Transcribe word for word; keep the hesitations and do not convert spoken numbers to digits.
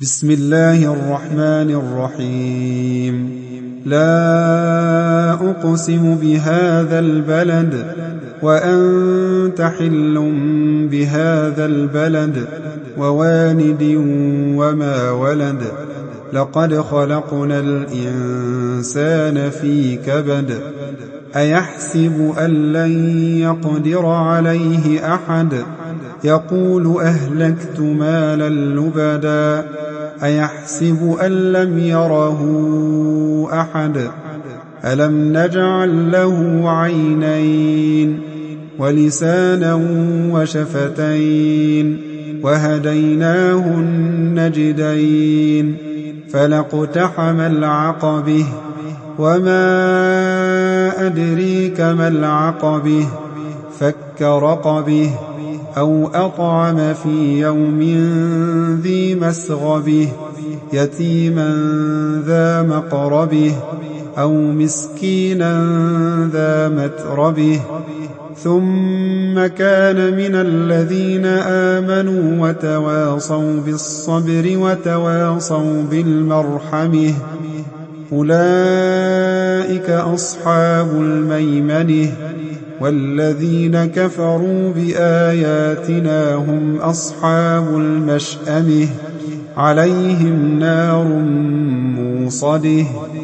بسم الله الرحمن الرحيم لا أقسم بهذا البلد وأنت حل بهذا البلد ووالد وما ولد لقد خلقنا الإنسان في كبد أيحسب أن لن يقدر عليه أحد يقول أهلكت مالا لبدا أيحسب أن لم يره أحد ألم نجعل له عينين ولسانا وشفتين وهديناه النجدين فلاقتحم العقبة وما أدريك ما العقبة فك رقبه أو أطعم في يوم ذي مسغبه يتيما ذا مقربه أو مسكينا ذا متربه ثم كان من الذين آمنوا وتواصوا بالصبر وتواصوا بالمرحمة أولئك أصحاب الميمنة والذين كفروا بآياتنا هم أصحاب المشأمة عليهم نار موصده